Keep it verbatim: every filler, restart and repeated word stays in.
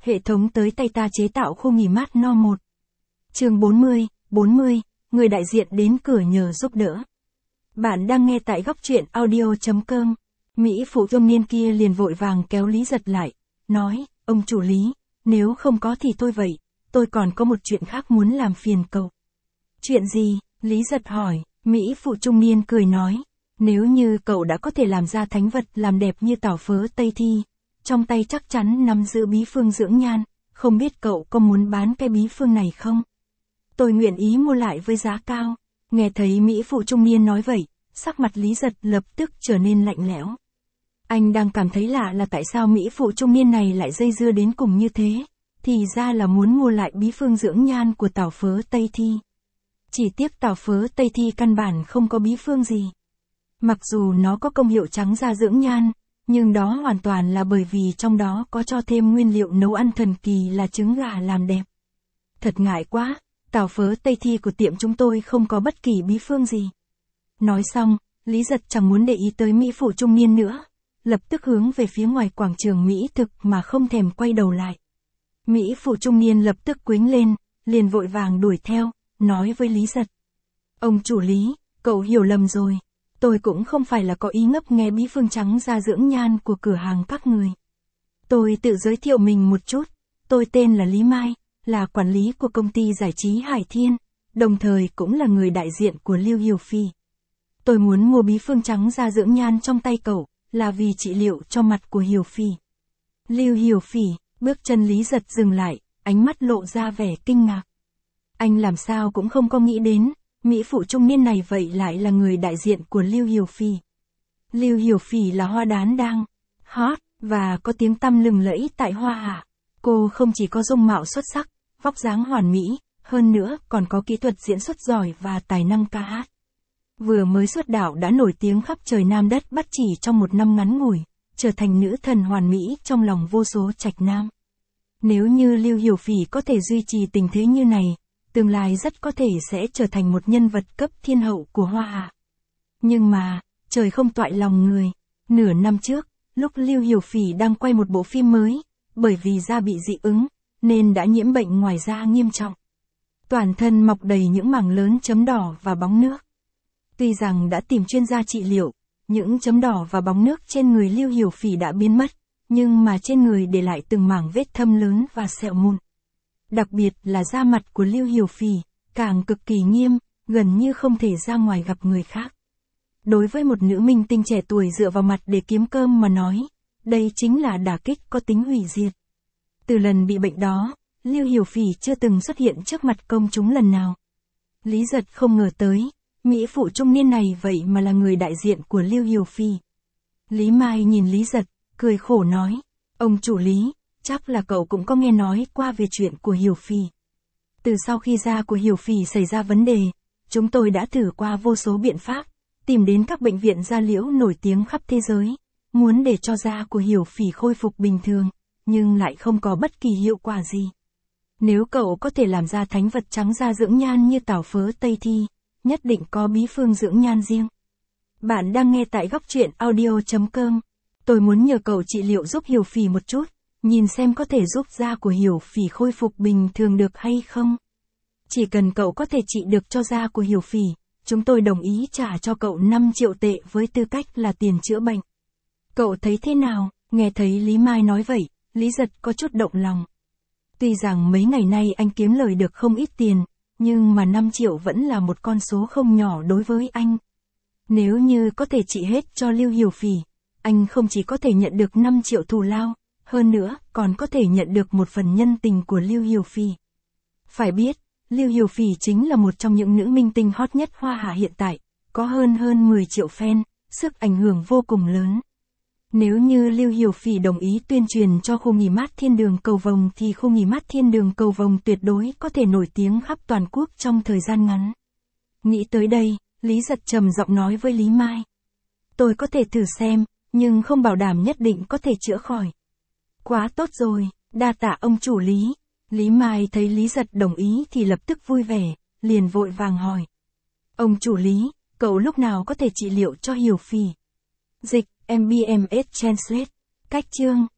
hệ thống tới tay ta chế tạo khu nghỉ mát no một. Chương bốn mươi, bốn mươi, người đại diện đến cửa nhờ giúp đỡ. Bạn đang nghe tại góc truyện audio chấm com. Mỹ phụ trung niên kia liền vội vàng kéo Lý Giật lại, nói, ông chủ Lý, nếu không có thì thôi vậy, tôi còn có một chuyện khác muốn làm phiền cậu. Chuyện gì? Lý Giật hỏi. Mỹ phụ trung niên cười nói, nếu như cậu đã có thể làm ra thánh vật làm đẹp như tảo phớ Tây Thi, trong tay chắc chắn nắm giữ bí phương dưỡng nhan, không biết cậu có muốn bán cái bí phương này không? Tôi nguyện ý mua lại với giá cao. Nghe thấy Mỹ phụ trung niên nói vậy, sắc mặt Lý Giật lập tức trở nên lạnh lẽo. Anh đang cảm thấy lạ là tại sao Mỹ phụ trung niên này lại dây dưa đến cùng như thế, thì ra là muốn mua lại bí phương dưỡng nhan của tảo phớ Tây Thi. Chỉ tiếc tảo phớ Tây Thi căn bản không có bí phương gì. Mặc dù nó có công hiệu trắng da dưỡng nhan, nhưng đó hoàn toàn là bởi vì trong đó có cho thêm nguyên liệu nấu ăn thần kỳ là trứng gà làm đẹp. Thật ngại quá, tảo phớ Tây Thi của tiệm chúng tôi không có bất kỳ bí phương gì. Nói xong, Lý Giật chẳng muốn để ý tới Mỹ phụ trung niên nữa, lập tức hướng về phía ngoài quảng trường Mỹ thực mà không thèm quay đầu lại. Mỹ phụ trung niên lập tức quĩnh lên, liền vội vàng đuổi theo, nói với Lý Giật. Ông chủ Lý, cậu hiểu lầm rồi. Tôi cũng không phải là có ý ngấp nghé bí phương trắng da dưỡng nhan của cửa hàng các người. Tôi tự giới thiệu mình một chút, tôi tên là Lý Mai, là quản lý của công ty giải trí Hải Thiên, đồng thời cũng là người đại diện của Lưu Hiểu Phỉ. Tôi muốn mua bí phương trắng da dưỡng nhan trong tay cậu, là vì trị liệu cho mặt của Hiểu Phỉ. Lưu Hiểu Phỉ, bước chân Lý Giật dừng lại, ánh mắt lộ ra vẻ kinh ngạc. Anh làm sao cũng không có nghĩ đến, Mỹ phụ trung niên này vậy lại là người đại diện của Lưu Hiểu Phỉ. Lưu Hiểu Phỉ là hoa đán đang hot, và có tiếng tăm lừng lẫy tại Hoa Hạ. Cô không chỉ có dung mạo xuất sắc, vóc dáng hoàn mỹ, hơn nữa còn có kỹ thuật diễn xuất giỏi và tài năng ca hát. Vừa mới xuất đạo đã nổi tiếng khắp trời Nam đất Bắc chỉ trong một năm ngắn ngủi, trở thành nữ thần hoàn mỹ trong lòng vô số trạch nam. Nếu như Lưu Hiểu Phỉ có thể duy trì tình thế như này, tương lai rất có thể sẽ trở thành một nhân vật cấp thiên hậu của Hoa Hạ. Nhưng mà, trời không toại lòng người. Nửa năm trước, lúc Lưu Hiểu Phỉ đang quay một bộ phim mới, bởi vì da bị dị ứng, nên đã nhiễm bệnh ngoài da nghiêm trọng. Toàn thân mọc đầy những mảng lớn chấm đỏ và bóng nước. Tuy rằng đã tìm chuyên gia trị liệu, những chấm đỏ và bóng nước trên người Lưu Hiểu Phỉ đã biến mất, nhưng mà trên người để lại từng mảng vết thâm lớn và sẹo mụn. Đặc biệt là da mặt của Lưu Hiểu Phỉ, càng cực kỳ nghiêm, gần như không thể ra ngoài gặp người khác. Đối với một nữ minh tinh trẻ tuổi dựa vào mặt để kiếm cơm mà nói, đây chính là đả kích có tính hủy diệt. Từ lần bị bệnh đó, Lưu Hiểu Phỉ chưa từng xuất hiện trước mặt công chúng lần nào. Lý Giật không ngờ tới, Mỹ phụ trung niên này vậy mà là người đại diện của Lưu Hiểu Phỉ. Lý Mai nhìn Lý Giật, cười khổ nói, ông chủ Lý, chắc là cậu cũng có nghe nói qua về chuyện của Hiểu Phỉ. Từ sau khi da của Hiểu Phỉ xảy ra vấn đề, chúng tôi đã thử qua vô số biện pháp, tìm đến các bệnh viện da liễu nổi tiếng khắp thế giới, muốn để cho da của Hiểu Phỉ khôi phục bình thường, nhưng lại không có bất kỳ hiệu quả gì. Nếu cậu có thể làm ra thánh vật trắng da dưỡng nhan như tảo phớ Tây Thi, nhất định có bí phương dưỡng nhan riêng. Bạn đang nghe tại góc truyện audio chấm com. Tôi muốn nhờ cậu trị liệu giúp Hiểu Phỉ một chút, nhìn xem có thể giúp da của Hiểu Phỉ khôi phục bình thường được hay không. Chỉ cần cậu có thể trị được cho da của Hiểu Phỉ, chúng tôi đồng ý trả cho cậu năm triệu tệ với tư cách là tiền chữa bệnh. Cậu thấy thế nào? Nghe thấy Lý Mai nói vậy, Lý Giật có chút động lòng. Tuy rằng mấy ngày nay anh kiếm lời được không ít tiền, nhưng mà năm triệu vẫn là một con số không nhỏ đối với anh. Nếu như có thể trị hết cho Lưu Hiểu Phỉ, anh không chỉ có thể nhận được năm triệu thù lao, hơn nữa còn có thể nhận được một phần nhân tình của Lưu Hiểu Phỉ. Phải biết, Lưu Hiểu Phỉ chính là một trong những nữ minh tinh hot nhất Hoa Hạ hiện tại, có hơn hơn mười triệu fan, sức ảnh hưởng vô cùng lớn. Nếu như Lưu Hiểu Phỉ đồng ý tuyên truyền cho khu nghỉ mát Thiên Đường Cầu Vồng thì khu nghỉ mát Thiên Đường Cầu Vồng tuyệt đối có thể nổi tiếng khắp toàn quốc trong thời gian ngắn. Nghĩ tới đây, Lý Giật trầm giọng nói với Lý Mai. Tôi có thể thử xem, nhưng không bảo đảm nhất định có thể chữa khỏi. Quá tốt rồi, đa tạ ông chủ Lý. Lý Mai thấy Lý Giật đồng ý thì lập tức vui vẻ, liền vội vàng hỏi. Ông chủ Lý, cậu lúc nào có thể trị liệu cho Hiểu Phỉ? Dịch, em bê em ét Translate. Cách chương.